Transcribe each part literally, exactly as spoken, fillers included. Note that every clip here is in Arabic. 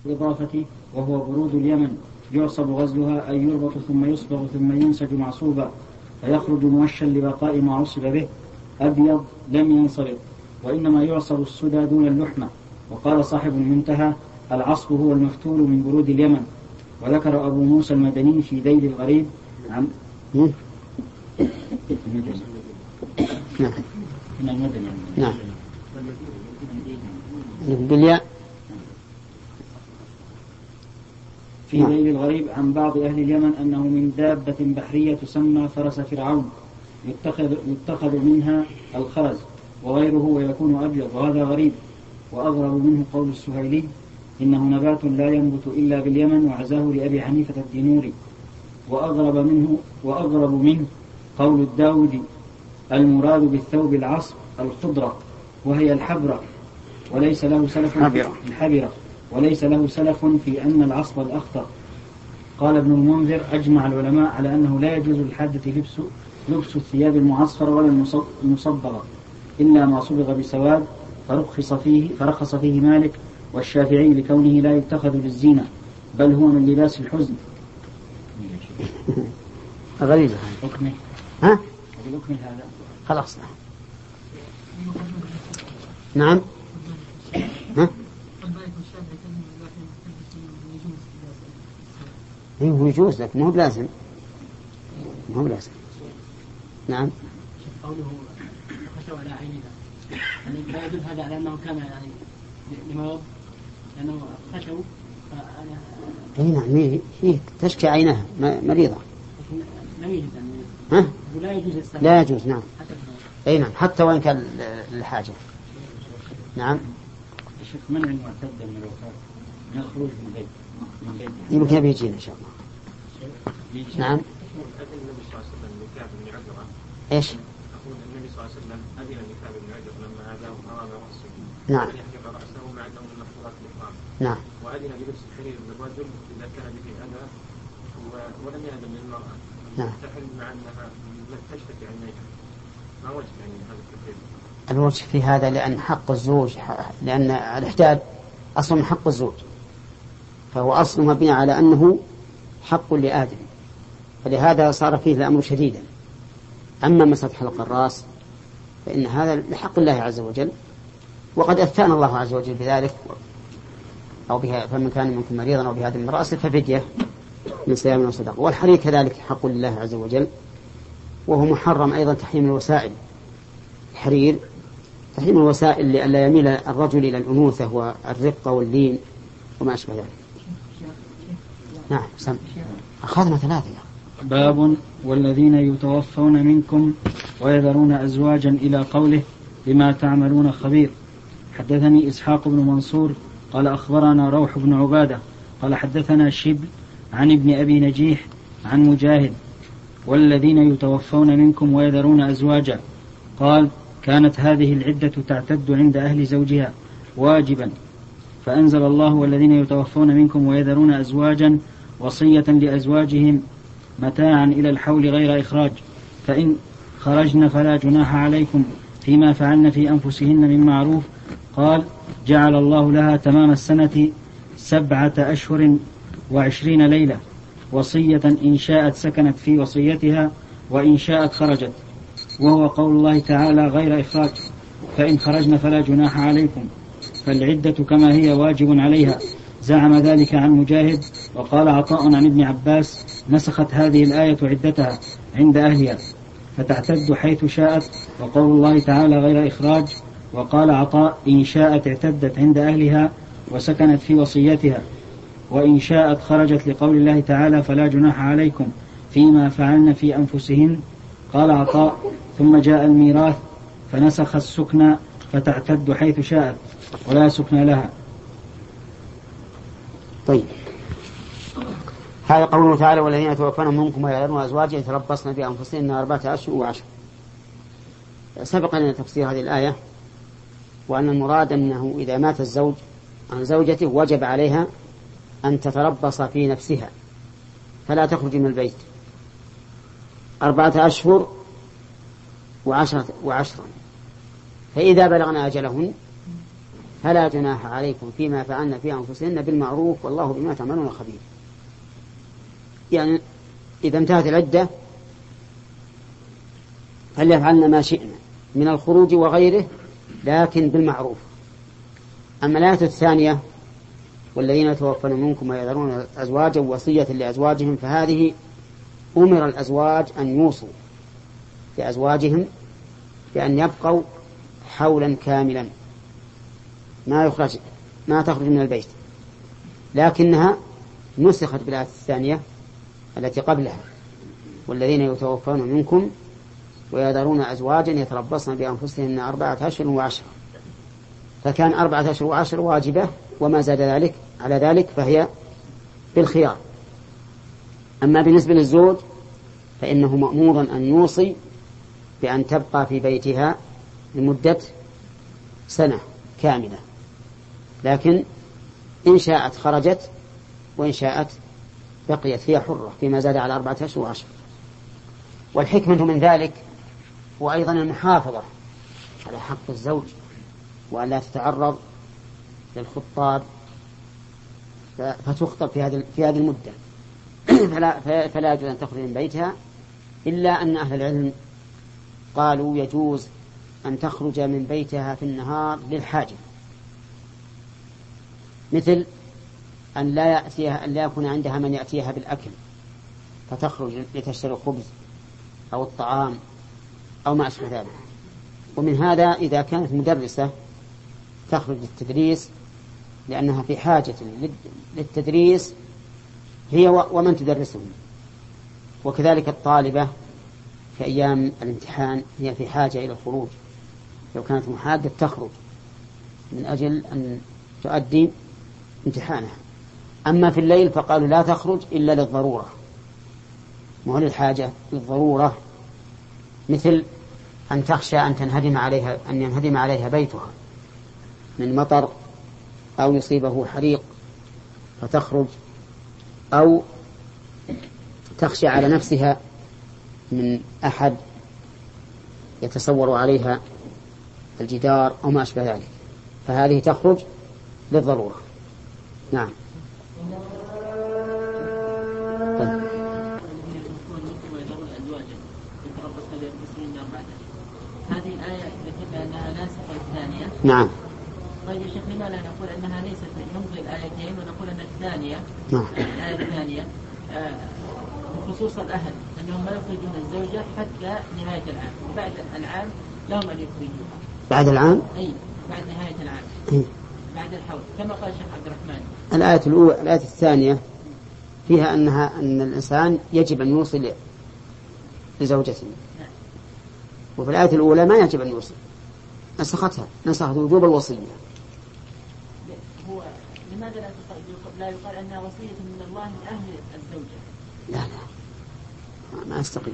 الإضافة وهو برود اليمن يعصب غزلها أي يربط ثم يصبغ ثم ينسج معصوبا فيخرج موشا لبقاء ما عصب به. أبيض لم ينصبغ، وإنما يعصب السدى دون اللحمة. وقال صاحب المنتهى العصب هو المفتول من برود اليمن. وذكر أبو موسى المدني في ذيل الغريب عن نعم نعم بالياء في ذيل الغريب عن بعض أهل اليمن أنه من دابة بحرية تسمى فرس فرعون يتخذ, يتخذ منها الخرز وغيره ويكون أبيض، وهذا غريب. وأغرب منه قول السهيلي إنه نبات لا ينبت إلا باليمن، وعزاه لأبي حنيفة الدينوري. وأغرب منه, وأغرب منه قول الداودي المراد بالثوب العصب الخضرة وهي الحبرة وليس له سلف الحبرة وليس له سلف في أن العصب الأخضر. قال ابن المنذر أجمع العلماء على أنه لا يجوز للحادة لبس, لبس الثياب المعصفرة ولا المصبغة إلا ما صبغ بسواد، فرخص فيه, فرخص فيه مالك والشافعي لكونه لا يتخذ للزينة بل هو من لباس الحزن. غريبة أكمل ها؟ أكمل هذا خلاص. نعم ها؟ هو يجوز لك مو بلازم مو بلازم. نعم. قوله خشوا على عيننا يعني لا يدل هذا على أنه كان يعني لمرض لأنه خشوا اي نعم هي تشكي عينها مريضة لا يجوز ها؟ لا يجوز لا يجوز نعم اي نعم حتى وإن كان الحاجة. نعم. الشيخ منع المعتد من الوفاة من الخروج من بيت من بيت يمكن بيجينا إن شاء الله. نعم. النبي صلى الله عليه وسلم لكعب بن عجرة إيش؟ أقول النبي صلى الله عليه وسلم أذن لكعب بن عجرة لما هداه أمام رأسه نعم يحجب رأسه مع أنه من مفطورات الإحرام. نعم. وأذن بلبس الحرير للرجل إذا كان به أذى ولم يأذن للمرأة. نعم. تحل مع أنها تشتكي عينيها. ما وجه يعني هذا التفريق؟ الوجه في هذا لأن حق الزوج لأن الإحداد أصل من حق الزوج، فهو أصل مبني على أنه حق لآدم، فلهذا صار فيه الأمر شديدا. أما مسح حلق الرأس فإن هذا لحق الله عز وجل، وقد أثان الله عز وجل بذلك، أو بها فمن كان منكم مريضا أو بهذا من رأسه ففدية من صيام وصدقة. والحرير كذلك حق لله عز وجل، وهو محرم أيضا تحريم الوسائل. الحرير تحريم الوسائل لئلا يميل الرجل إلى الأنوثة والرقة واللين وما أشبه ذلك. نعم سم أخذنا ثلاثة. باب والذين يتوفون منكم ويذرون أزواجا إلى قوله بما تعملون خبير. حدثني إسحاق بن منصور قال أخبرنا روح بن عبادة قال حدثنا شبل عن ابن أبي نجيح عن مجاهد والذين يتوفون منكم ويذرون أزواجا قال كانت هذه العدة تعتد عند أهل زوجها واجبا، فأنزل الله والذين يتوفون منكم ويذرون أزواجا وصية لأزواجهم متاعا إلى الحول غير إخراج، فإن خرجن فلا جناح عليكم فيما فعلن في أنفسهن من معروف. قال جعل الله لها تمام السنة سبعة أشهر وعشرين ليلة وصية إن شاءت سكنت في وصيتها وإن شاءت خرجت، وهو قول الله تعالى غير إخراج، فإن خرجن فلا جناح عليكم، فالعدة كما هي واجب عليها. زعم ذلك عن مجاهد. وقال عطاء عن ابن عباس نسخت هذه الآية عدتها عند أهلها فتعتد حيث شاءت، وقول الله تعالى غير إخراج. وقال عطاء إن شاءت اعتدت عند أهلها وسكنت في وصيتها، وإن شاءت خرجت لقول الله تعالى فلا جناح عليكم فيما فعلن في أنفسهن. قال عطاء ثم جاء الميراث فنسخ السكنى فتعتد حيث شاءت ولا سكنى لها. طيب هذا قوله تعالى والذين يتوفون منكم ويذرون أزواجا يتربصن بأنفسهن أربعة أشهر وعشر. سبق لنا تفسير هذه الآية، وأن المراد أنه إذا مات الزوج عن زوجته وجب عليها أن تتربص في نفسها فلا تخرج من البيت أربعة أشهر وعشرة وعشرا، فإذا بلغنا أجلهن فلا جناح عليكم فيما فعلن في أنفسهن بالمعروف والله بما تعملون خبير. يعني إذا انتهت العدة فليفعلن ما شئنا من الخروج وغيره لكن بالمعروف. أما الآية الثانية والذين يتوفون منكم ويذرون أزواجا وصية لأزواجهم فهذه أمر الأزواج أن يوصوا لأزواجهم بأن يبقوا حولا كاملا ما يخرج ما تخرج من البيت، لكنها نسخت بالآية الثانية التي قبلها والذين يتوفون منكم ويذرون أزواجا يتربصن بأنفسهن أربعة أشهر وعشرة، فكان أربعة أشهر وعشر واجبة وما زاد ذلك على ذلك فهي بالخيار. أما بالنسبة للزوج فإنه مأمور أن يوصي بأن تبقى في بيتها لمدة سنة كاملة، لكن إن شاءت خرجت وإن شاءت بقيت هي حرة فيما زاد على أربعة أشهر وعشر. والحكمة من ذلك هو أيضا المحافظة على حق الزوج وأن لا تتعرض للخطاب فتخطب في هذه في هذه المدة فلا فلا يجوز أن تخرج من بيتها، إلا أن أهل العلم قالوا يجوز أن تخرج من بيتها في النهار للحاجة، مثل أن لا يأتيها أن لا يكون عندها من يأتيها بالأكل فتخرج لتشتري الخبز أو الطعام أو ما أشبه ذلك. ومن هذا إذا كانت مدرسة تخرج للتدريس لأنها في حاجة للتدريس هي ومن تدرسهم، وكذلك الطالبة في أيام الامتحان هي في حاجة إلى الخروج، لو كانت محادة تخرج من أجل أن تؤدي امتحانها. أما في الليل فقالوا لا تخرج إلا للضرورة مو للحاجة، للضرورة، مثل أن تخشى أن تنهدم عليها أن ينهدم عليها بيتها من مطر أو يصيبه حريق فتخرج، أو تخشى على نفسها من أحد يتصور عليها الجدار أو ما أشبه ذلك، فهذه تخرج للضرورة. نعم. طيب. هذه الآية ذكرنا أنها ناسخة الثانية. نعم. طيب يا شيخ لما لا نقول أنها ليست نمضي الآيتين ونقول أن الثانية نعم. الآية الثانية بخصوص الأهل أنهم ما يخرجون الزوجة حتى نهاية العام، وبعد العام لهم أن يخرجوها. بعد العام؟ أي بعد نهاية العام. إيه؟ بعد الحول كما قال الشيخ عبد الرحمن. الآية الأولى الآية الثانية فيها أنها أن الإنسان يجب أن يوصل لزوجته، وفي الآية الأولى ما يجب أن يوصل، نسختها نسخت وجوب الوصية. هو لماذا لا لا يقال أنها وصية من الله لأهل الزوجة؟ لا لا ما أستقيم.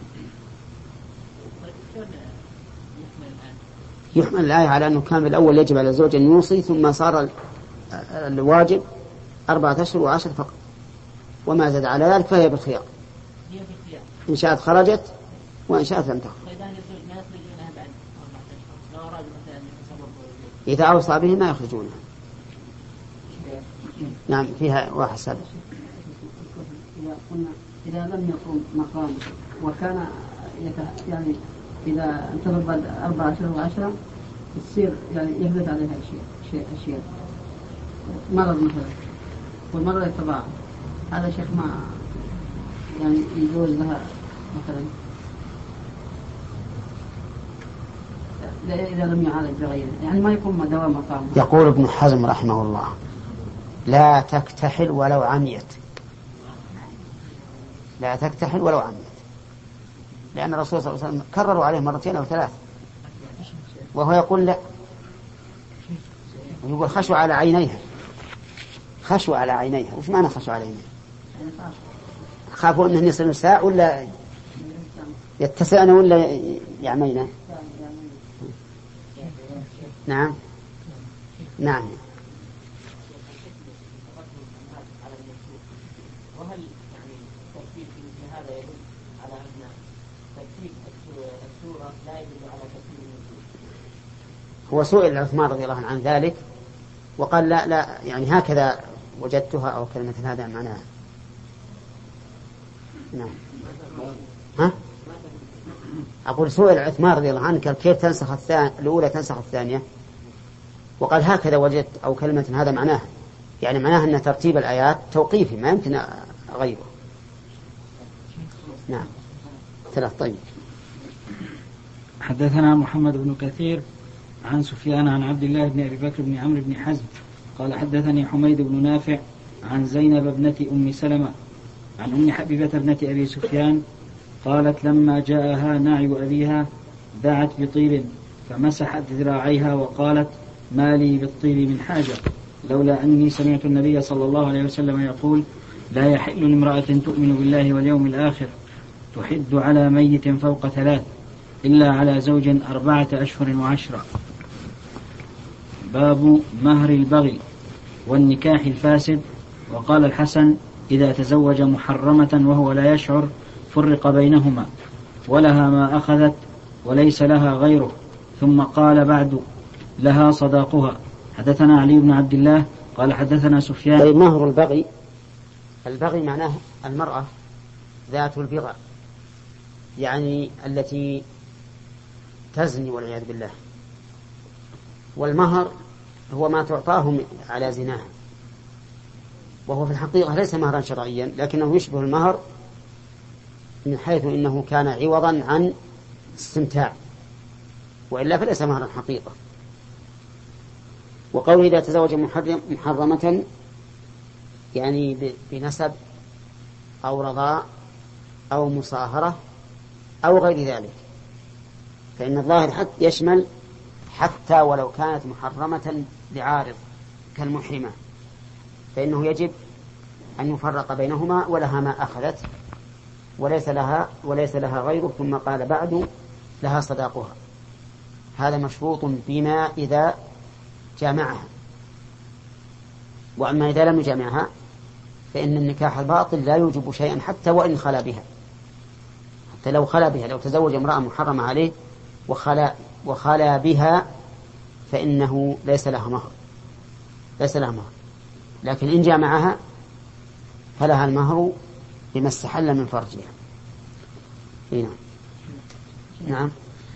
يحمل الآية على أنه كان بالأول يجب على الزوج أن يوصي، ثم صار الواجب أربعة أشهر وعشر فقط، وما زاد على ذلك فهي بالخيار، إن شاءت خرجت وإن شاءت لم تخرج. إذا أوصى به ما يخرجونها. نعم فيها واحد سابق. إذا قلنا إذا لم يقم مقام وكان يعني إذا انتظر بعد أربعة أشهر وعشرة تصير يعني يحدث عليها شيء شيء أشياء مرض مثلا والمرض يتباعد، هذا شيخ ما يعني يجوز لها مثلا إذا لم يعالج بغيره يعني ما يكون دوام مقام. يقول ابن حزم رحمه الله لا تكتحل ولو عميت، لا تكتحل ولو عميت، لأن الرسول صلى الله عليه وسلم كرروا عليه مرتين أو ثلاث وهو يقول لا، يقول خشوا على عينيها، خشوا على عينيها. وش معنى خشوا على عينيها؟ خافوا أنه يصير نساء ولا يتسعن ولا يعمينا؟ نعم نعم. وهل يعني ترتيب مثل هذا يدل على أن ترتيب السورة لا يدل على ترتيب النزول؟ هو سئل عثمان رضي الله عنه عن ذلك وقال لا لا يعني هكذا وجدتها أو كلمة هذا معناها. نعم. ها؟ أقول سئل عثمان رضي الله عنه كيف تنسخ الثانية الأولى تنسخ الثانية، وقال هكذا وجدت أو كلمة هذا معناها، يعني معناها أن ترتيب الآيات توقيفي ما يمكن أغيره. نعم. ثلاث. طيب. حدثنا محمد بن كثير عن سفيان عن عبد الله بن أبي بكر بن عمرو بن حزم قال حدثني حميد بن نافع عن زينب ابنة أم سلمة عن أم حبيبة ابنة أبي سفيان قالت لما جاءها نعي أبيها دعت بطيب فمسحت ذراعيها وقالت ما لي بالطيب من حاجة لولا أني سمعت النبي صلى الله عليه وسلم يقول لا يحل لامرأة تؤمن بالله واليوم الآخر تحد على ميت فوق ثلاث إلا على زوج أربعة أشهر وعشرة. باب مهر البغي والنكاح الفاسد. وقال الحسن إذا تزوج محرمة وهو لا يشعر فرق بينهما ولها ما أخذت وليس لها غيره. ثم قال بعد لها صداقها. حدثنا علي بن عبد الله قال حدثنا سفيان. طيب مهر البغي، البغي معناه المرأة ذات البغى، يعني التي تزني والعياذ بالله، والمهر هو ما تعطاه على زناها، وهو في الحقيقة ليس مهرا شرعيا لكنه يشبه المهر من حيث إنه كان عوضا عن استمتاع، وإلا فليس مهرا حقيقة. وقوله إذا تزوج محرم محرمة يعني بنسب أو رضاء أو مصاهرة أو غير ذلك، فإن الظاهر حتى يشمل حتى ولو كانت محرمة لعارض كالمحرمة، فإنه يجب أن يفرق بينهما ولها ما أخذت وليس لها وليس لها غيره. ثم قال بعد لها صداقها، هذا مشروط بما إذا جامعها، وأما إذا لم يجامعها فإن النكاح الباطل لا يوجب شيئا حتى وإن خلا بها، حتى لو خلا بها، لو تزوج امرأة محرمة عليه وخلا وخلا بها فإنه ليس لها مهر، ليس لها مهر، لكن إن جامعها فلها المهر بما استحل من فرجها. نعم. نعم.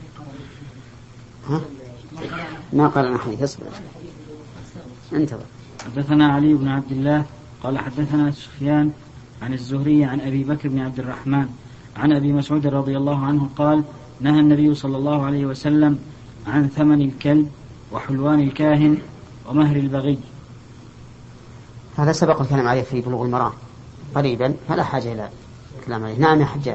ها؟ ما قال نحن يصبر انتظر. حدثنا علي بن عبد الله قال حدثنا سفيان عن الزهري عن أبي بكر بن عبد الرحمن عن أبي مسعود رضي الله عنه قال نهى النبي صلى الله عليه وسلم عن ثمن الكلب وحلوان الكاهن ومهر البغي. هذا سبق الكلام عليه في بلوغ المرام قريبا، فلا حاجة إلى الكلام عليه. نعم يا حجاج.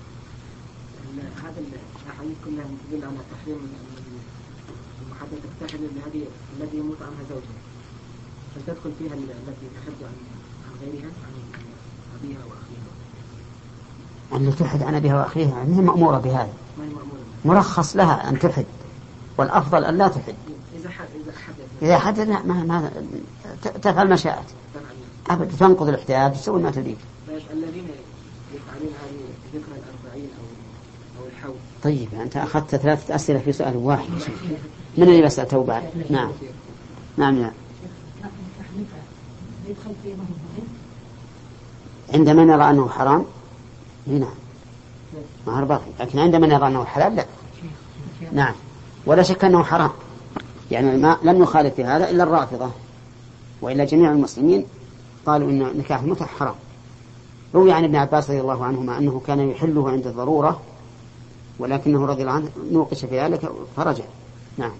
هذا الأحاديث كلها تدل على تحريم المحدثة تحرم بهذه الذي يموت عنها زوجها، فتدخل فيها التي تحد عن غيرها عن أبيها وأخيها. اللي تحد عن أبيها وأخيها هي مأمورة بهذا، مرخص لها أن تحد، والأفضل أن لا تحد. إذا حد إذا حد ما ما تفعل ما شاءت أبدا، تنقض الاحتياج تسوي ما تريد. الذين يفعلون هذه ذكر الأربعين أو أو الحول. طيب أنت أخذت ثلاثة أسئلة في سؤال واحد، من اللي بسأل توبة؟ نعم. نعم يا عندما نرى أنه حرام هنا مهر باقي، لكن عندما نرى أنه حلال لا. نعم. ولا شك أنه حرام، يعني ما لم يخالف في هذا إلا الرافضة، وإلا جميع المسلمين قالوا إن نكاح المتعة حرام. روي عن ابن عباس رضي الله عنهما أنه كان يحله عند الضرورة، ولكنه رضي الله عنه نوقش في ذلك فرجع. نعم.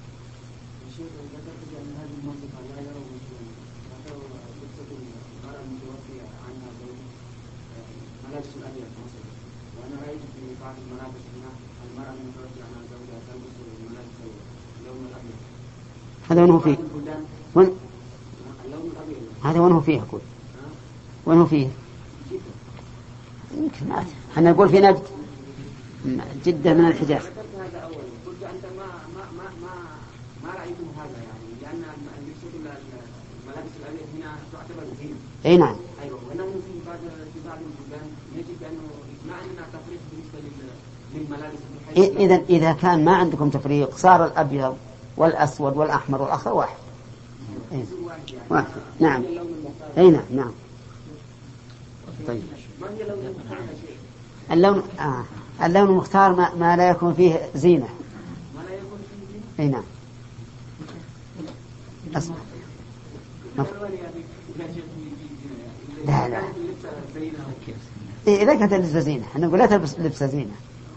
هذا وين هو فيه؟ وين؟ هذا وين هو فيه أقول؟ وين هو فيه؟ يمكن ما احنا نقول في نجد جدة من الحجاز. قلت أنت ما ما ما ما ما رأيتم هذا يعني، لأن الملابس الأبيض هنا تعتبر زينة. أي نعم. أيوة. وأنه في بعض في بعض البلدان يجب أنه ما عندنا تفريق بالنسبة للملابس. إذا إذا كان ما عندكم تفريق صار الأبيض والأسود والأحمر والأخضر واحد. إيه. واحد. نعم أي نعم نعم. طيب اللون آه. اللون المختار ما, ما لا يكون فيه زينة. أي نعم. أسمع. لا لا إيه إذا كانت لبس زينة نقول لا تلبس لبس زينة.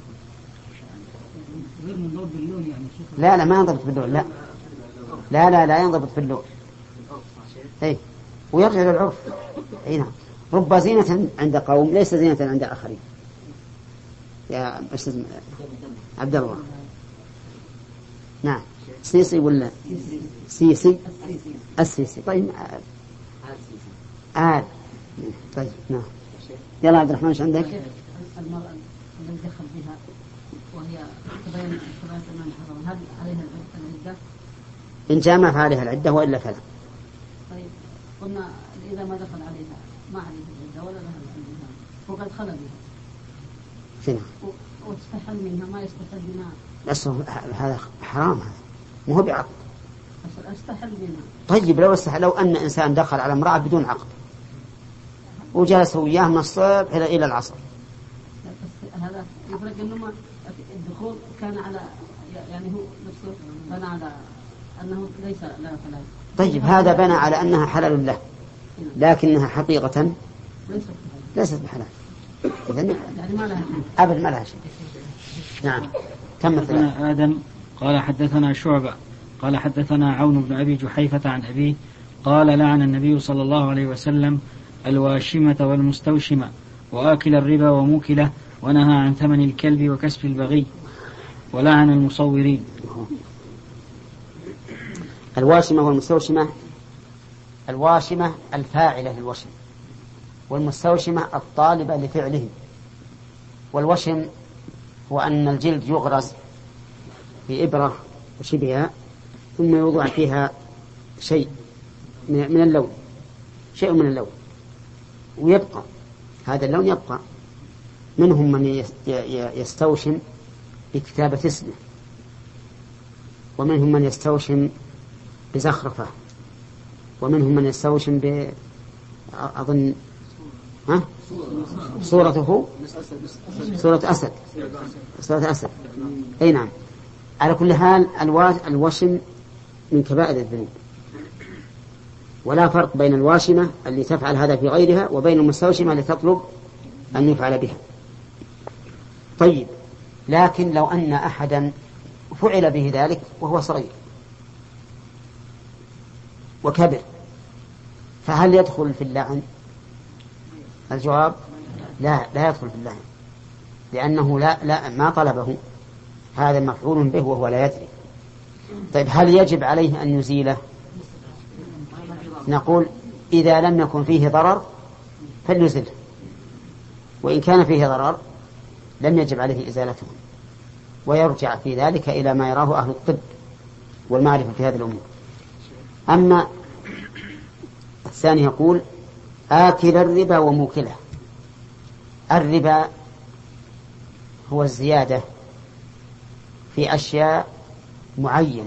لا لا ما ينضبط باللون. لا لا لا لا ينضبط باللون. أي ويرجع للعرف. أي نعم. رب زينة عند قوم ليس زينة عند آخرين. يا أستاذ عبد الله. نعم سيسي ولا سيسي السيسي. طيب آل. طيب نعم. يلا عبد الرحمن ايش عندك؟ المرأة التي دخل بها وهي تبين تبين أنها محرمة هل عليها العدة؟ إن جامع فعليها العدة وإلا فلا. طيب قلنا إذا ما دخل عليها ما عليها العدة ولا لها العدة وقد خلى بها. فينا. واستحل منها ما يستحل منها. بس هذا حرام هذا مو هو بعقد. بس استحل منها. طيب لو استحل لو أن إنسان دخل على امرأة بدون عقد وجلس وياه من الصبح إلى إلى العصر. هذا يفرق إنه ما الدخول كان على يعني هو نفسه بنى على أنه ليس لا فلا. طيب هذا بنى على أنها حلال له لكنها حقيقة ليست بحلال. إذن يعني ما لها أبد ما لها شيء. نعم كم مثلا. آدم قال حدثنا شعبة قال حدثنا عون بن أبي جحيفة عن أبيه قال لعن النبي صلى الله عليه وسلم الواشمة والمستوشمة وآكل الربا وموكله ونهى عن ثمن الكلب وكسب البغي ولعن المصورين. الواشمة والمستوشمة. الواشمة الفاعلة للوشم والمستوشمة الطالبة لفعله. والوشم هو أن الجلد يغرز بإبرة وشبهها ثم يوضع فيها شيء من اللون شيء من اللون ويبقى هذا اللون يبقى. منهم من يستوشم بكتابة اسمه ومنهم من يستوشم بزخرفة ومنهم من يستوشم ب أظن ها صورته صورة أسد صورة أسد. أي نعم. على كل حال الوشم من كبائر الذنوب ولا فرق بين الواشمة اللي تفعل هذا في غيرها وبين المستوشمة اللي تطلب أن يفعل بها. طيب لكن لو أن أحدا فعل به ذلك وهو صغير وكبر فهل يدخل في اللعن؟ الجواب لا لا يدخل في اللعن لأنه لا لا ما طلبه. هذا مفعول به وهو لا يدري. طيب هل يجب عليه أن يزيله؟ نقول إذا لم يكن فيه ضرر فليزله وإن كان فيه ضرر لم يجب عليه إزالته ويرجع في ذلك إلى ما يراه أهل الطب والمعرفة في هذه الأمور. أما الثاني يقول آكل الربا وموكله. الربا هو الزيادة في أشياء معينة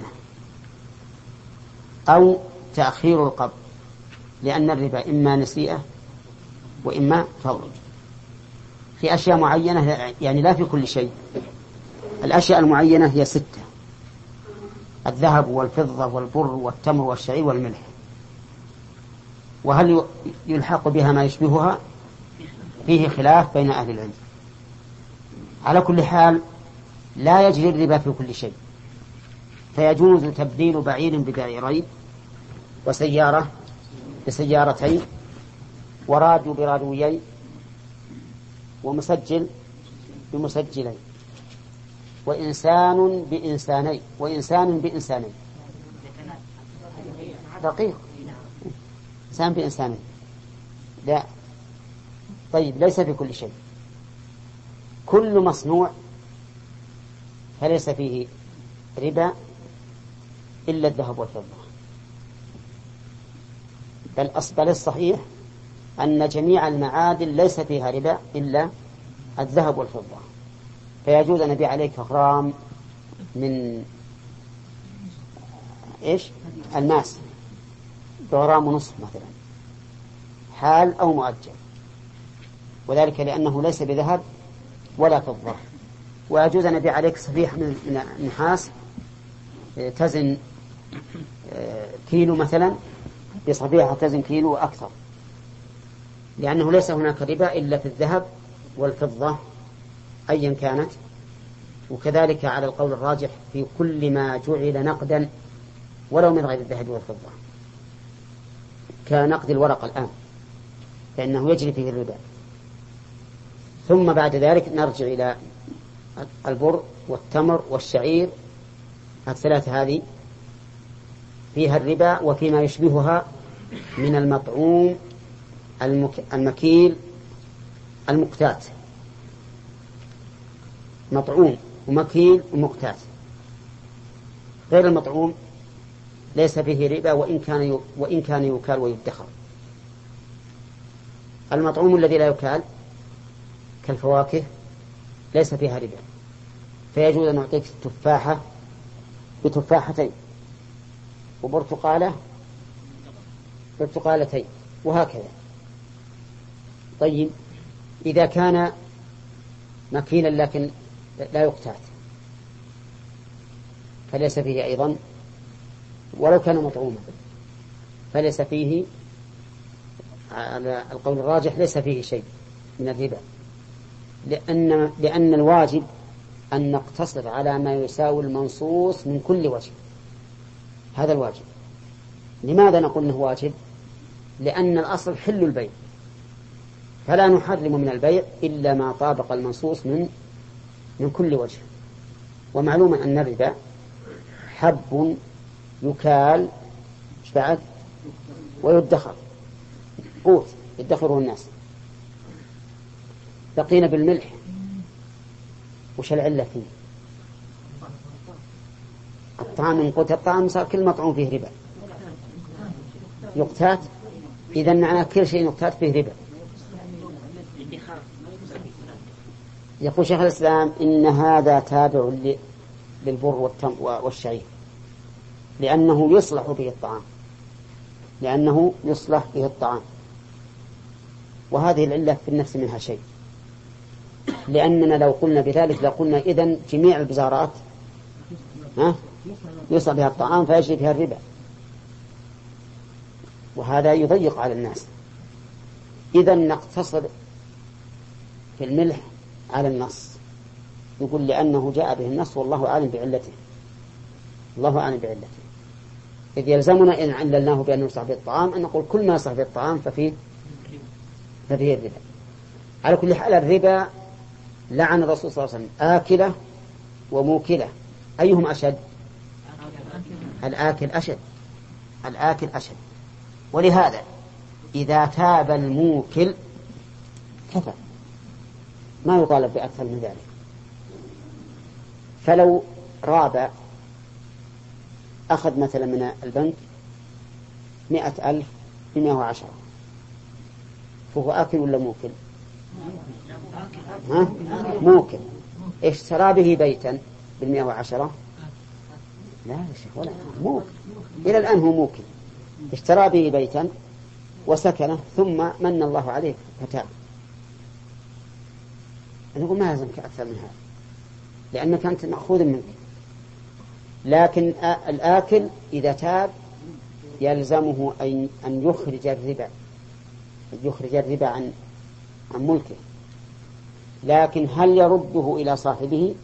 أو تأخير القبض لأن الربا إما نسيئة وإما فور في أشياء معينة يعني لا في كل شيء. الأشياء المعينة هي ستة: الذهب والفضة والبر والتمر والشعير والملح. وهل يلحق بها ما يشبهها؟ فيه خلاف بين أهل العلم. على كل حال لا يجري الربا في كل شيء، فيجوز تبديل بعير ببعيرين وسيارة بسيارتين وراديو براديوين ومسجل بمسجلين وإنسان بإنسانين وإنسان بإنسانين. دقيق. إنسان بإنسانين لا. طيب ليس في كل شيء. كل مصنوع فليس فيه ربا إلا الذهب والفضة. بل أصبل الصحيح أن جميع المعادن ليس فيها ربا إلا الذهب والفضة. فيجوز أن نبيع عليك غرام من إيش الماس بغرام ونصف مثلا، حال أو مؤجل، وذلك لأنه ليس بذهب ولا فضة. ويجوز أن أبيع عليك صفيحة من النحاس تزن كيلو مثلا بصفيحة تزن كيلو وأكثر، لأنه ليس هناك ربا إلا في الذهب والفضة أيا كانت. وكذلك على القول الراجح في كل ما جعل نقدا ولو من غير الذهب والفضة، كنقد الورق الآن فإنه يجري فيه الربا. ثم بعد ذلك نرجع إلى البر والتمر والشعير، الثلاثة هذه فيها الربا وفيما يشبهها من المطعوم المكيل المقتات، مطعوم ومكيل ومقتات. غير المطعوم ليس فيه ربا وإن كان وإن كان يكال ويدخر. المطعوم الذي لا يكال كالفواكه ليس فيها ربا، فيجوز أن نعطيك تفاحة بتفاحتين وبرتقالة برتقالتين وهكذا. طيب إذا كان مكيلا لكن لا يقتات فليس فيه أيضا، ولو كان مطعوما فليس فيه، على القول الراجح ليس فيه شيء من الربا، لأن, لأن الواجب أن نقتصر على ما يساوي المنصوص من كل وجه. هذا الواجب. لماذا نقول أنه واجب؟ لأن الأصل حل البيع، فلا نحرم من البيع إلا ما طابق المنصوص من من كل وجه. ومعلوم أن الربا حب يكال بعد ويدخر، قوت يدخره الناس. بقينا بالملح، وش العلة فيه؟ الطعام من قوت الطعام صار كل مطعوم فيه ربا يقتات، إذا معنى كل شيء يقتات فيه ربا. يقول شيخ الإسلام إن هذا تابع للبر والشعير لأنه يصلح به الطعام، لأنه يصلح به الطعام وهذه العلة في النفس منها شيء، لأننا لو قلنا بذلك لقلنا إذن جميع البزارات ها يصلح بها الطعام فيجري بها الربا، وهذا يضيق على الناس. إذن نقتصر في الملح على النص، يقول لأنه جاء به النص والله أعلم بعلته، الله أعلم بعلته. إذ يلزمنا إن عللناه بأنه يصلح به الطعام أن نقول كل ما يصلح به الطعام ففيه ففيه الربا. على كل حال الربا لعن الرسول صلى الله عليه وسلم آكلة وموكلة، أيهم أشد؟ الآكل أشد، الآكل أشد. ولهذا إذا تاب الموكل كفى، ما يطالب بأكثر من ذلك. فلو راب أخذ مثلا من البنك مئة ألف بمئة وعشرة، فهو آكل ولا موكل؟ ها؟ موكل. اشترى به بيتا بالمئة وعشرة؟ لا يا شيخ ولا موكل، إلى الآن هو موكل. اشترى به بيتا وسكنه ثم من الله عليه فتاب، نقول ما لازمك أكثر من هذا لأنك أنت مأخوذ منك. لكن الآكل إذا تاب يلزمه أن يخرج الربا، يخرج الربا عن عن ملكه. لكن هل يرده إلى صاحبه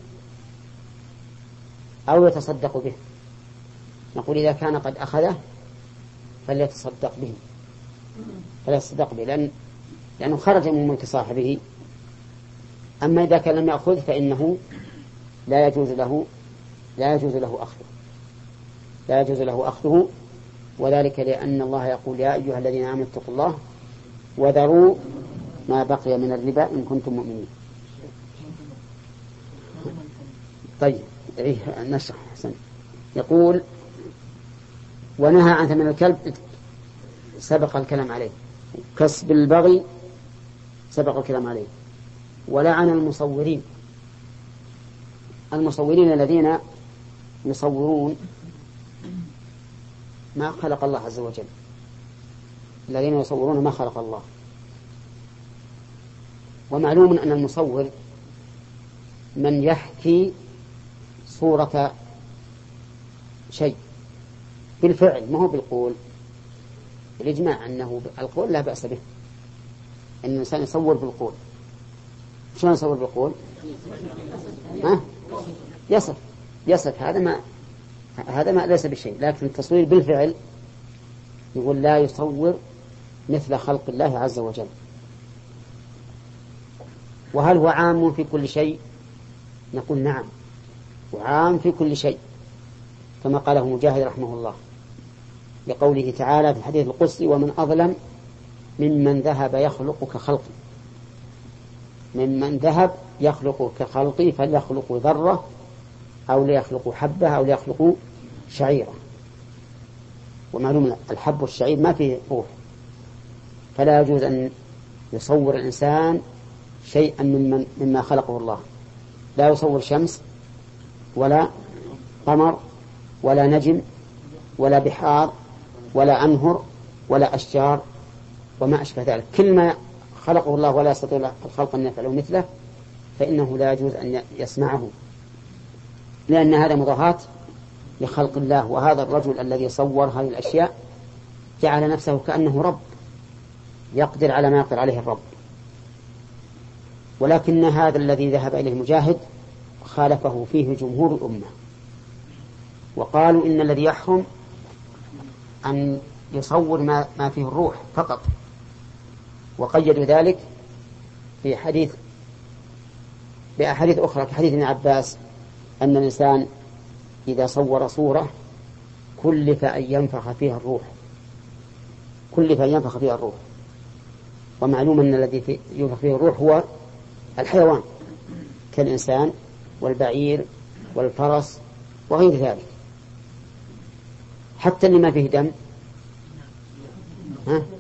أو يتصدق به؟ نقول إذا كان قد أخذه فليتصدق به، فليتصدق به لأن لأنه خرج من ملك صاحبه. أما إذا كان لم يأخذ فإنه لا يجوز له لا يجوز له أخذه لا يجوز له أخذه وذلك لأن الله يقول يا أيها الذين آمنوا اتقوا الله وذروا ما بقي من الربا إن كنتم مؤمنين. طيب إيه نشرح حسن. يقول ونهى عن ثمن الكلب سبق الكلام عليه، كسب البغي سبق الكلام عليه، ولعن المصورين المصورين الذين يصورون ما خلق الله عز وجل الذين يصورون ما خلق الله. ومعلوم أن المصور من يحكي صورة شيء بالفعل ما هو بالقول، بالإجماع أنه القول لا بأس به، أن الإنسان يصور بالقول. شلون يصور بالقول؟ ها؟ يصف يصف هذا ما هذا ما ليس بشيء، لكن التصوير بالفعل يقول لا يصور مثل خلق الله عز وجل. وهل هو عام في كل شيء؟ نقول نعم، وعام في كل شيء، كما قاله مجاهد رحمه الله لقوله تعالى في الحديث القدسي: ومن أظلم ممن ذهب يخلق كخلقي، ممن ذهب يخلق كخلقي فليخلق ذرة أو ليخلق حبة أو ليخلق شعيرة. ومعلوم الحب والشعير ما فيه روح، فلا يجوز أن يصور الإنسان شيئا ممن مما خلقه الله. لا يصور شمس ولا قمر ولا نجم ولا بحار ولا أنهر ولا أشجار وما أشبه ذلك. كل ما خلقه الله ولا يستطيع الخلق أن يفعله مثله فإنه لا يجوز أن يسمعه، لأن هذا مضاهاة لخلق الله. وهذا الرجل الذي صور هذه الأشياء جعل نفسه كأنه رب يقدر على ما يقدر عليه الرب. ولكن هذا الذي ذهب إليه مجاهد خالفه فيه جمهور الأمة، وقالوا إن الذي يحرم أن يصور ما, ما فيه الروح فقط، وقيدوا ذلك في حديث بأحاديث أخرى كحديث ابن عباس أن الإنسان إذا صور صورة كلف أن ينفخ فيها الروح، كلف أن ينفخ فيها الروح. ومعلوم أن الذي ينفخ فيه الروح هو الحيوان كالإنسان والبعير والفرس وغير ذلك، حتى اللي ما فيه دم ها؟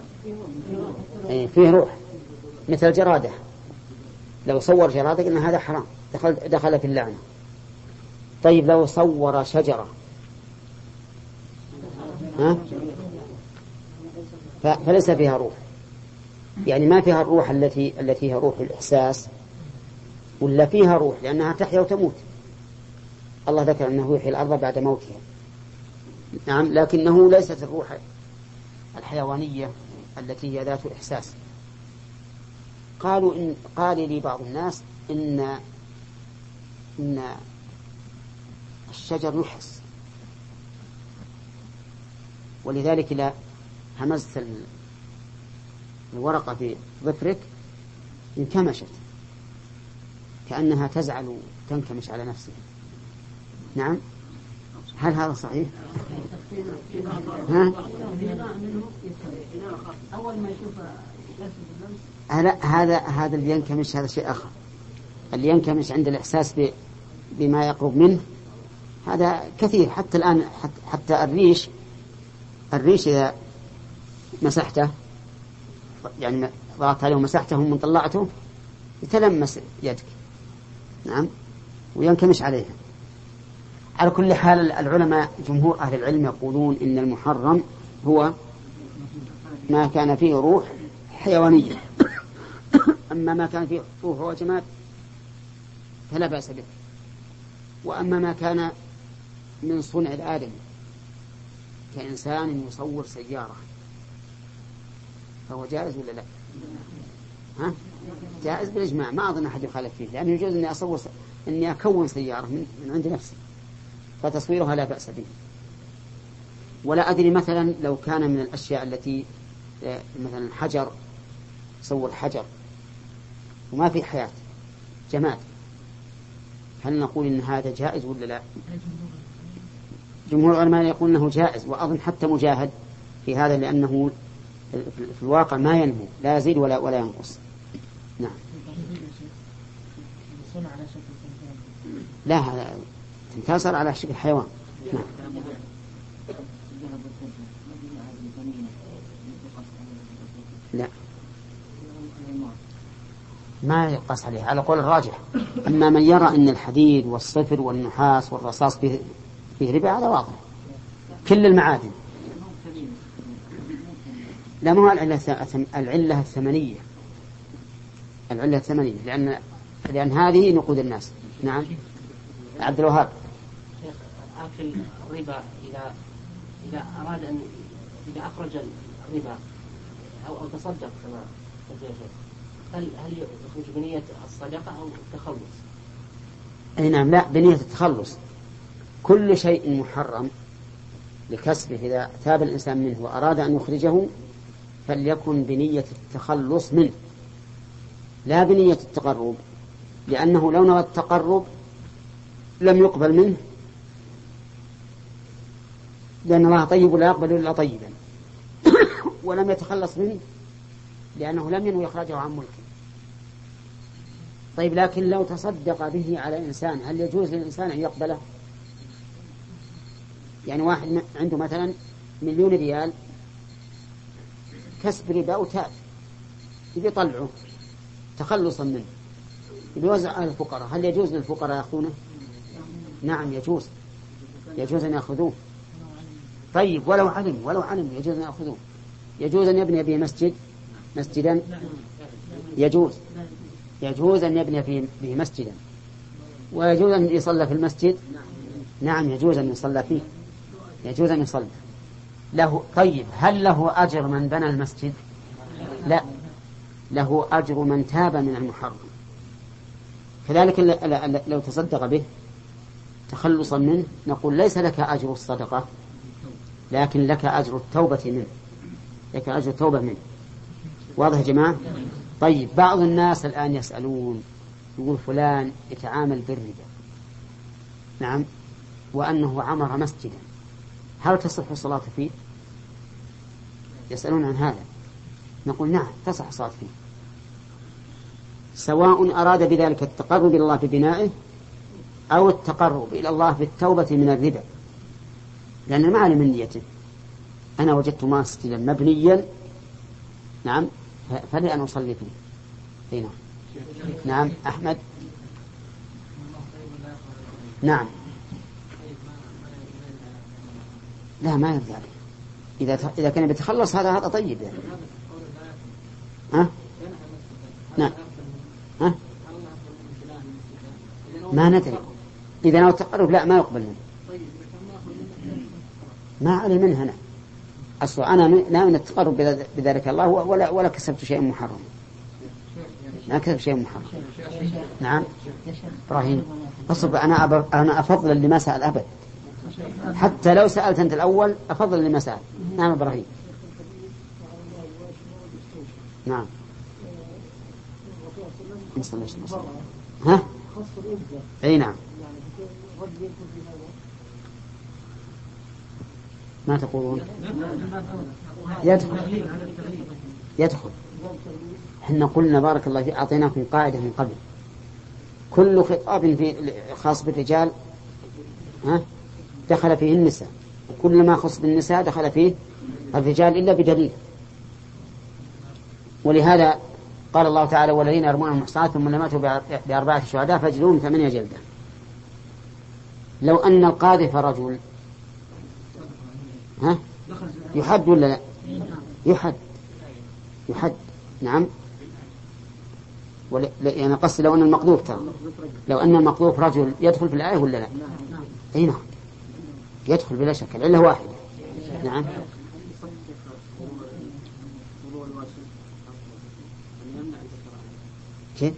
فيه روح، مثل الجرادة. لو صور جرادة إن هذا حرام، دخل, دخل في اللعنة. طيب لو صور شجرة ها؟ فليس فيها روح، يعني ما فيها الروح التي التي هي روح الإحساس، ولا فيها روح لأنها تحيا وتموت. الله ذكر أنه يحيي الأرض بعد موتها، نعم، لكنه ليست الروح الحيوانية التي هي ذات إحساس. قالوا إن قال لي بعض الناس إن إن الشجر يحس، ولذلك إذا همزت الورقة في ظفرك انكمشت كأنها تزعل وتنكمش على نفسها. نعم، هل هذا صحيح؟ ها؟ أول ما يشوف لا، هذا هذا اللي ينكمش هذا شيء آخر. اللي ينكمش عند الإحساس بما يقرب منه هذا كثير. حتى الآن حتى الريش الريش إذا مسحته، يعني ضغطت عليه ومسحته من طلعته يتلمس يدك، نعم، وينكمش عليها. على كل حال العلماء جمهور أهل العلم يقولون إن المحرم هو ما كان فيه روح حيوانية، أما ما كان فيه روح وجماد فلا بأس به. وأما ما كان من صنع الآدم كإنسان يصور سيارة فهو جائز ولا لا؟ ها؟ جائز بالإجماع، ما أظن أحد يخالف فيه، لأنه يجوز أني أصور س... أني أكون سيارة من... من عند نفسي، فتصويرها لا بأس به. ولا أدري مثلا لو كان من الأشياء التي مثلا حجر، صور حجر وما في حياة، جماد، هل نقول إن هذا جائز ولا لا؟ جمهور العلماء يقول أنه جائز، وأظن حتى مجاهد في هذا، لأنه في الواقع ما ينمو، لا يزيد ولا ولا ينقص. نعم. لا، هذا تنتصر على شكل حيوان. نعم. لا، ما يقاس عليه على قول الراجح. أما من يرى أن الحديد والصفر والنحاس والرصاص فيه, فيه ربا، هذا واضح. كل المعادن لا، ما هو العلة العلة الثمنية، العلة الثمنية لأن لأن هذه نقود الناس. نعم عبد الوهاب. شيخ آكل الربا إذا إذا أراد أن إذا أخرج الربا أو أو تصدق كما قلت يا شيخ، هل هل يخرج بنية الصدقة أو التخلص؟ أي نعم، لا، بنية التخلص. كل شيء محرم لكسبه إذا تاب الإنسان منه وأراد أن يخرجه فليكن بنية التخلص منه لا بنية التقرب، لأنه لو نوى التقرب لم يقبل منه، لأن الله طيب لا يقبل إلا طيبا، ولم يتخلص منه لأنه لم ينوي إخراجه عن ملكه. طيب لكن لو تصدق به على إنسان هل يجوز للإنسان أن يقبله؟ يعني واحد عنده مثلا مليون ريال كسب ربا وتاب، يبي يطلعه تخلصا منه، يبي يوزع على الفقراء، هل يجوز للفقراء يأخذونه؟ نعم يجوز، يجوز أن يأخذوه. طيب ولو علم ولو علم يجوز أن يأخذوه. يجوز أن يبني به مسجد مسجدا، يجوز يجوز أن يبني به مسجدا، ويجوز أن يصلى في المسجد. نعم يجوز أن يصلى فيه، يجوز أن يصلى له. طيب هل له أجر من بنى المسجد؟ لا، له أجر من تاب من المحرم. كذلك لو تصدق به تخلصا منه نقول ليس لك أجر الصدقة، لكن لك أجر التوبة منه، لك أجر التوبة منه. واضح يا جماعة؟ طيب بعض الناس الآن يسألون، يقول فلان يتعامل بالربا، نعم، وأنه عمر مسجدا، هل تصح الصلاة فيه؟ يسألون عن هذا، نقول نعم تصح الصلاة فيه، سواء أراد بذلك التقرب إلى الله ببنائه أو التقرب إلى الله بالتوبة من الربا، لأن المعنى من نيته أنا وجدت مسجدا مبنيا، نعم، فلي أن أصلي فيه. هنا نعم أحمد. نعم لا ما يرضى عليه، إذا إذا كان بيتخلص هذا هذا طيب يعني. ها؟ نعم. ها؟ ما ندري إذا نوى التقرب لا ما يقبل منه، ما علي منه أنا أصلا، أنا لا من التقرب بذلك الله ولا ولا كسبت شيء محرم، لا كسبت شيء محرم. نعم إبراهيم أصب أنا أب... أنا أفضل اللي ما سأل أبد، حتى لو سألت أنت الأول أفضل اللي ما سأل. نعم إبراهيم. نعم ها؟ أي نعم. ما تقولون؟ يدخل يدخل. احنا قلنا بارك الله فيك أعطيناكم قاعدة من قبل، كل خطاب في خاص بالرجال ها دخل فيه النساء، وكل ما خص بالنساء دخل فيه الرجال إلا بدليل. ولهذا قال الله تعالى والذين يرمون المحصنات ثم لم يأتوا بأربعة شهداء فاجلدوهم ثمانية جلدة. لو أن القاذف رجل ها يحد ولا لا؟ يحد يحد. نعم. يعني قصدي لو أن المقذوف ترى لو أن المقذوف رجل يدخل في الآية ولا لا؟ أي نعم يدخل بلا شك، العلة واحدة. نعم. كيف؟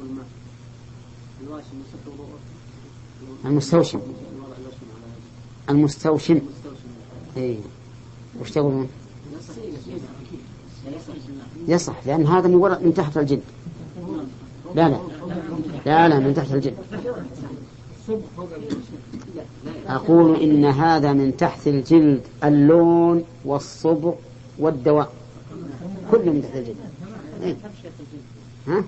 المستوشم المستوشم اي وش تقولون؟ يصح، لأن هذا مجرد من تحت الجلد. لا لا لا لا من تحت الجلد. أقول إن هذا من تحت الجلد، اللون والصبغ والدواء كله من تحت الجلد. إيه؟ ها؟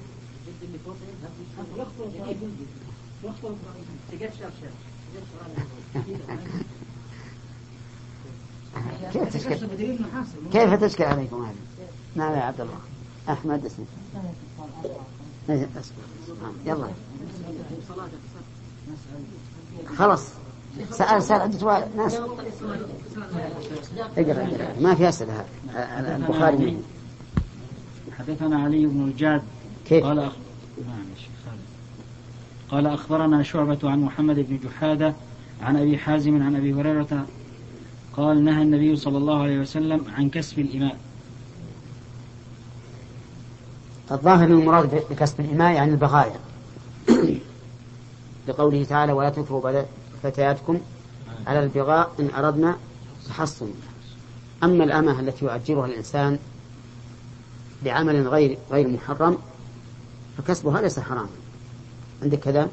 كيف تشكل كيف تشكل عليكم هذا؟ نعم يا عبد الله. أحمد اسمه يلا خلاص سأل سأل عدة ناس. اقرأ اقرأ ما في أسئلة. البخاري منه. حدثنا علي بن الجاد كيف؟ قال أخ... قال أخبرنا شعبة عن محمد بن جحادة عن أبي حازم عن أبي هريرة قال نهى النبي صلى الله عليه وسلم عن كسب الإماء. الظاهر المراد بكسب الإماء يعني البغايا لقوله تعالى ولا تكرهوا فتياتكم على البغاء إن أردنا تحصن. أما الأمة التي يؤجرها الإنسان بعمل غير غير محرم فكسبها ليس حراما. عندك كلام؟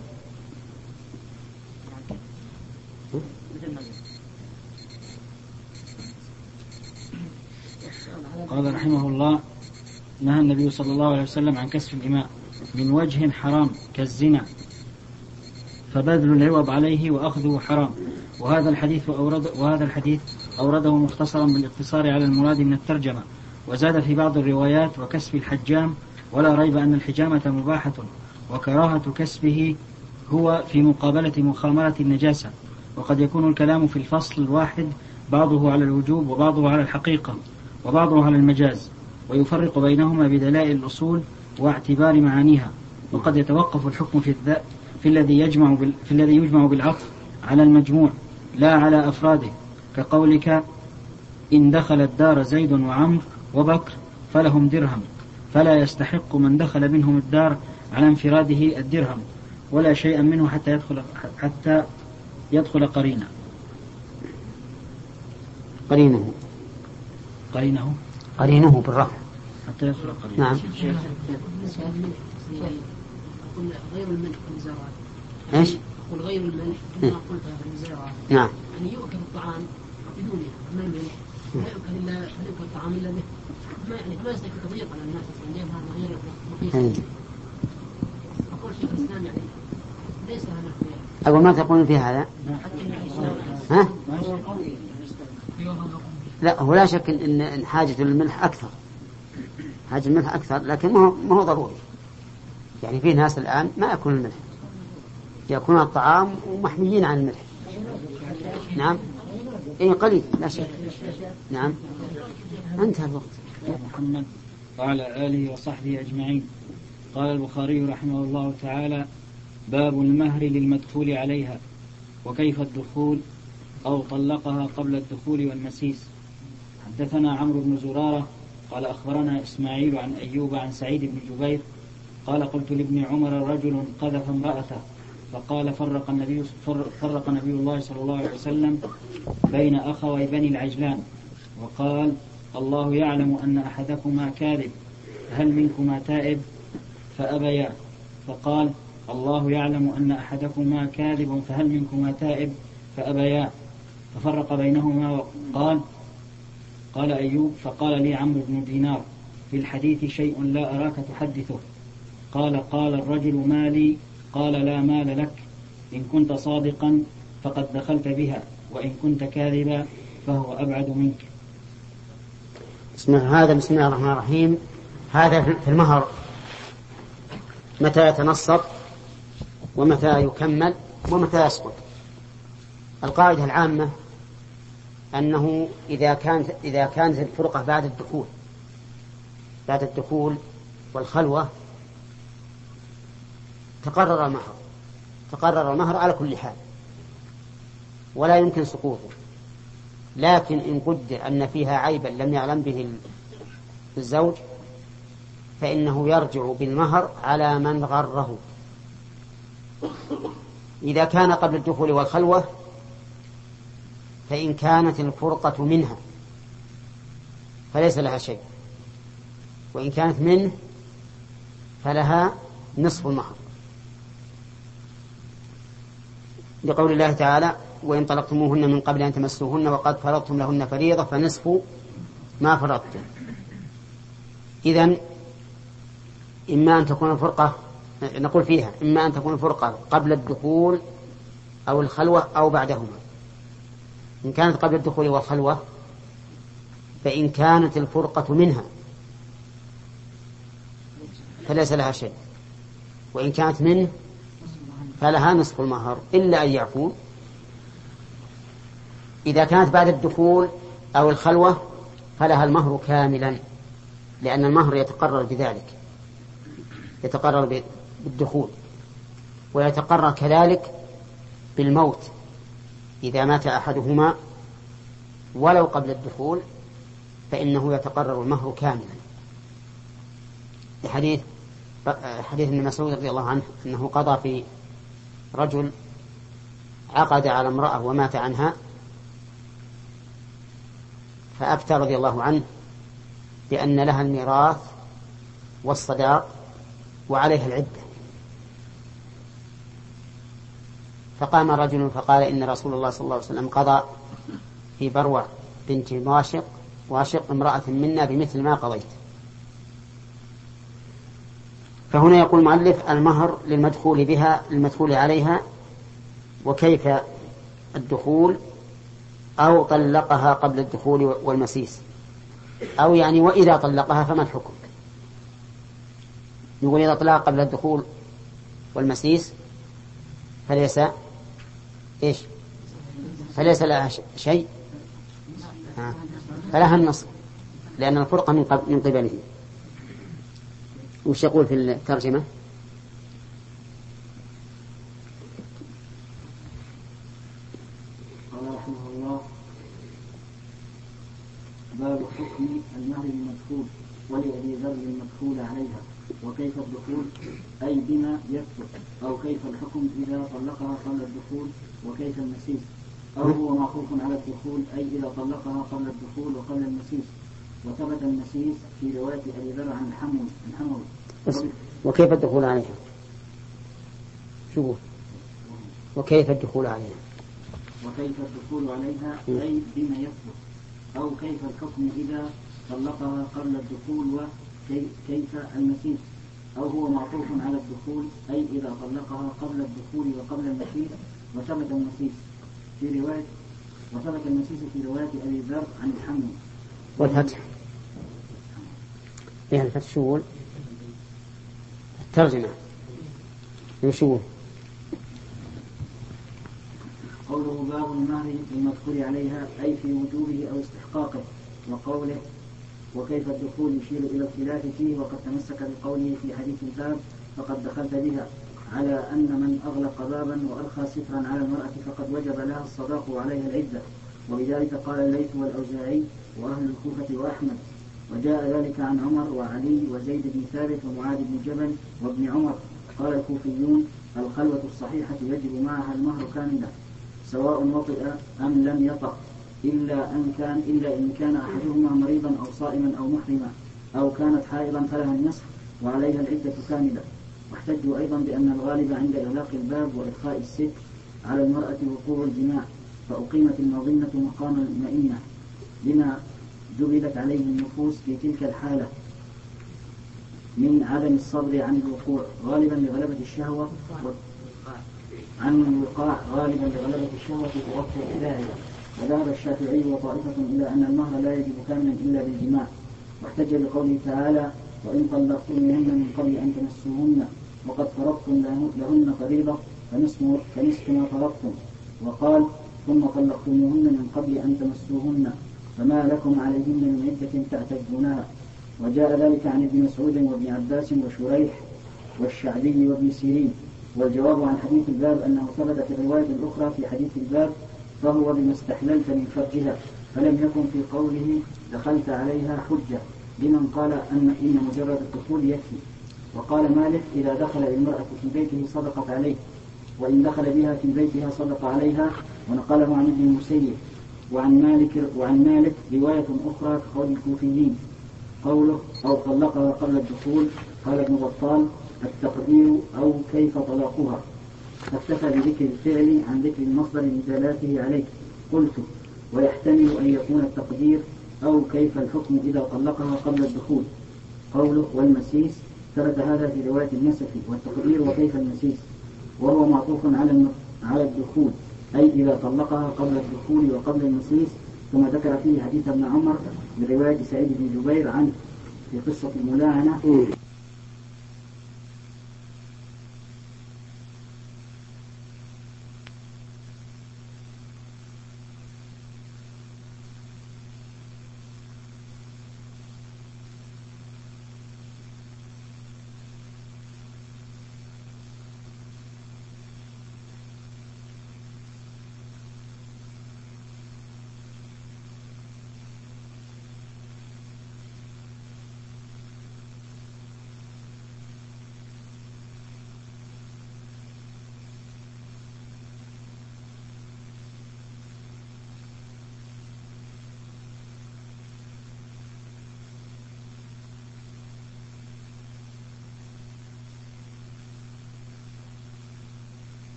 قال رحمه الله نهى النبي صلى الله عليه وسلم عن كسب الإماء من وجه حرام كالزنا فبذل العوض عليه وأخذه حرام. وهذا الحديث أورد وهذا الحديث أورده مختصرا بالاقتصار على المراد من الترجمة. وزاد في بعض الروايات وكسب الحجام ولا ريب أن الحجامة مباحة وكراهة كسبه هو في مقابلة مخامرة النجاسة. وقد يكون الكلام في الفصل الواحد بعضه على الوجوب وبعضه على الحقيقة وبعضه على المجاز ويفرق بينهما بدلائل الأصول واعتبار معانيها. وقد يتوقف الحكم في, في الذي يجمع بال... في الذي يجمع بالعطف على المجموع لا على أفراده كقولك إن دخل الدار زيد وعمر وبكر فلهم درهم فلا يستحق من دخل منهم الدار على انفراده الدرهم ولا شيئا منه حتى يدخل حتى يدخل قرينه قرينه قرينه قرينه بالرفع حتى يدخل قرينه. نعم. أقول غير الملح والزرع. إيش؟ أقول غير الملح كما قلتها في الزرع. نعم. يعني يؤكل الطعام بدونه ما الملح لا يؤكل إلا لا يؤكل الطعام إلا به. ما يعني ما يستحق تضييق على الناس عندهم هذا غير مقيس. أقول شيخ الإسلام يعني ليس هذا. أقول ما تقولون في هذا؟ ها؟ لا هو لا شك إن إن حاجة الملح أكثر. حاجة الملح أكثر لكن ما هو ما هو ضروري. يعني في ناس الآن ما يأكلون الملح يأكلون الطعام ومحميين عن الملح. نعم. إيه قليل لا شك. نعم. انتهى الوقت. محمد وعلى آله وصحبه أجمعين. قال البخاري رحمه الله تعالى باب المهر للمدخول عليها وكيف الدخول أو طلقها قبل الدخول والمسيس. حدثنا عمرو بن زرارة قال أخبرنا إسماعيل عن أيوب عن سعيد بن جبير قال قلت لابن عمر رجل قذف امرأته فقال فرق النبي, فرق نبي الله صلى الله عليه وسلم بين أخوي بني العجلان وقال الله يعلم أن أحدكما كاذب هل منكما تائب فأبيا فقال الله يعلم أن أحدكما كاذب فهل منكما تائب فأبيا ففرق بينهما وقال قال أيوب فقال لي عمرو بن دينار في الحديث شيء لا أراك تحدثه قال قال الرجل مالي قال لا مال لك إن كنت صادقا فقد دخلت بها وإن كنت كاذبا فهو أبعد منك. بسم هذا بسم الله الرحمن الرحيم. هذا في المهر متى يتنصب ومتى يكمل ومتى يسقط. القاعدة العامة أنه إذا كانت إذا كانت الفرقة بعد الدخول بعد الدخول والخلوة تقرر المهر تقرر المهر على كل حال ولا يمكن سقوطه. لكن إن قدر أن فيها عيبا لم يعلم به الزوج فإنه يرجع بالمهر على من غره. إذا كان قبل الدخول والخلوة فإن كانت الفرقة منها فليس لها شيء وإن كانت منه فلها نصف المهر لقول الله تعالى وإن طلقتموهن من قبل أن تمسوهن وقد فرضتم لهن فريضة فنصف ما فرضتم. إذن إما أن تكون الفرقة نقول فيها إما أن تكون الفرقة قبل الدخول أو الخلوة أو بعدهما. إن كانت قبل الدخول والخلوة فإن كانت الفرقة منها فليس لها شيء وإن كانت منه فلها نصف المهر إلا أن يعفون إذا كانت بعد الدخول أو الخلوة فلها المهر كاملا، لأن المهر يتقرر بذلك، يتقرر بالدخول، ويتقرر كذلك بالموت إذا مات أحدهما ولو قبل الدخول فإنه يتقرر المهر كاملا. حديث حديث ابن مسعود رضي الله عنه أنه قضى في رجل عقد على امرأة ومات عنها، فأفتى رضي الله عنه بأن لها الميراث والصداق وعليها العدة. فقام رجل فقال إن رسول الله صلى الله عليه وسلم قضى في بروع بنت واشق واشق امرأة منا بمثل ما قضيت. فهنا يقول المؤلف المهر للمدخول بها للمدخول عليها، وكيف الدخول، أو طلقها قبل الدخول والمسيس، أو يعني وإذا طلقها فما الحكم. نقول إذا طلقها قبل الدخول والمسيس فليس إيش فليس لها شيء، فلها النصف لأن الفرقة من من قبله. وش يقول في الترجمة؟ قال رحمه الله: باب حكم المهر المدخول ولأبي ذر المدخول عليها، وكيف الدخول أي بما يكفر، أو كيف الحكم إذا طلقها قبل الدخول، وكيف المسيس، أو هو معطوف على الدخول أي إذا طلقها قبل الدخول وقبل المسيس. وثبت المسيس في رواية أبي ذر عن الحمل الحمل وكيف الدخول عليها؟ شوفوا وكيف الدخول عليها وكيف الدخول عليها أي بما يكفر، أو كيف الحكم إذا طلقها قبل الدخول، وكيف المسيس، أو هو معطوف على الدخول أي إذا طلقها قبل الدخول وقبل المسيس. وثبت المسيس في رواية وثبت المسيس في رواية أبي ذر عن الحمل. والفتح إيه الفتح شو الترجمة شو قوله باب المهر المدخول عليها أي في وجوبه أو استحقاقه. وقوله وكيف الدخول يشير إلى الخلاف فيه، وقد تمسك بقوله في حديث الباب فقد دخلت بها، على أن من أغلق بابا وأرخى سترا على المرأة فقد وجب لها الصداق وعليها العدة. وبذلك قال الليث والأوزاعي وأهل الكوفة وأحمد. وجاء ذلك عن عمر وعلي وزيد بن ثابت ومعاذ بن جبل وابن عمر. قال الكوفيون الخلوة الصحيحة يجب معها المهر كاملا سواء وطئ أم لم يطأ، إلا أن كان إلا إن كان أحدهما مريضا أو صائما أو محرما، أو كانت حائضا فلها النصف وعليها العدة كاملة. واحتجوا أيضا بأن الغالب عند إغلاق الباب وإدخاء الست على المرأة وقوع الجماع، فأقيمت المظنة مقام المئنة لما جبلت عليه النفوس في تلك الحالة من عدم الصبر عن الوقوع غالبا لغلبة الشهوة عن الوقاع غالبا لغلبة الشهوة ووقت الداعية. وذهب الشافعي وطائفة إلى أن المهر لا يجب كاملا إلا بالجماع، واحتج بقوله تعالى وإن طلقتموهن من قبل أن تمسوهن وقد فرضتم لهن فريضة فنصف ما فرضتم، وقال ثم طلقتموهن من قبل أن تمسوهن فما لكم عليهن من عدة تعتدونها. وجاء ذلك عن ابن مسعود وابن عباس وشريح والشعبي وابن سيرين. والجواب عن حديث الباب أنه ثبت في الرواية الأخرى في حديث الباب فهو بما استحللت من فرجها، فلم يكن في قوله دخلت عليها حجة لمن قال أن إن مجرد الدخول يكفي. وقال مالك إذا دخل المرأة في بيته صدقت عليه، وإن دخل بها في بيتها صدق عليها، ونقله عن ابن المسيب. وعن مالك وعن مالك رواية أخرى كقول الكوفيين قوله أو طلقها قبل الدخول. قال ابن بطال التقدير أو كيف طلاقها، فاكتفى بذكر الفعل عن ذكر المصدر لدلاله عليه. قلت ويحتمل أن يكون التقدير أو كيف الحكم إذا طلقها قبل الدخول. قوله والمسيس ثبت هذا في رواية النسفي، والتقدير وكيف المسيس، وهو معطوف على على الدخول أي إذا طلقها قبل الدخول وقبل المسيس. ثم ذكر فيه حديث ابن عمر برواية سعيد بن جبير عنه في قصة الملاعنة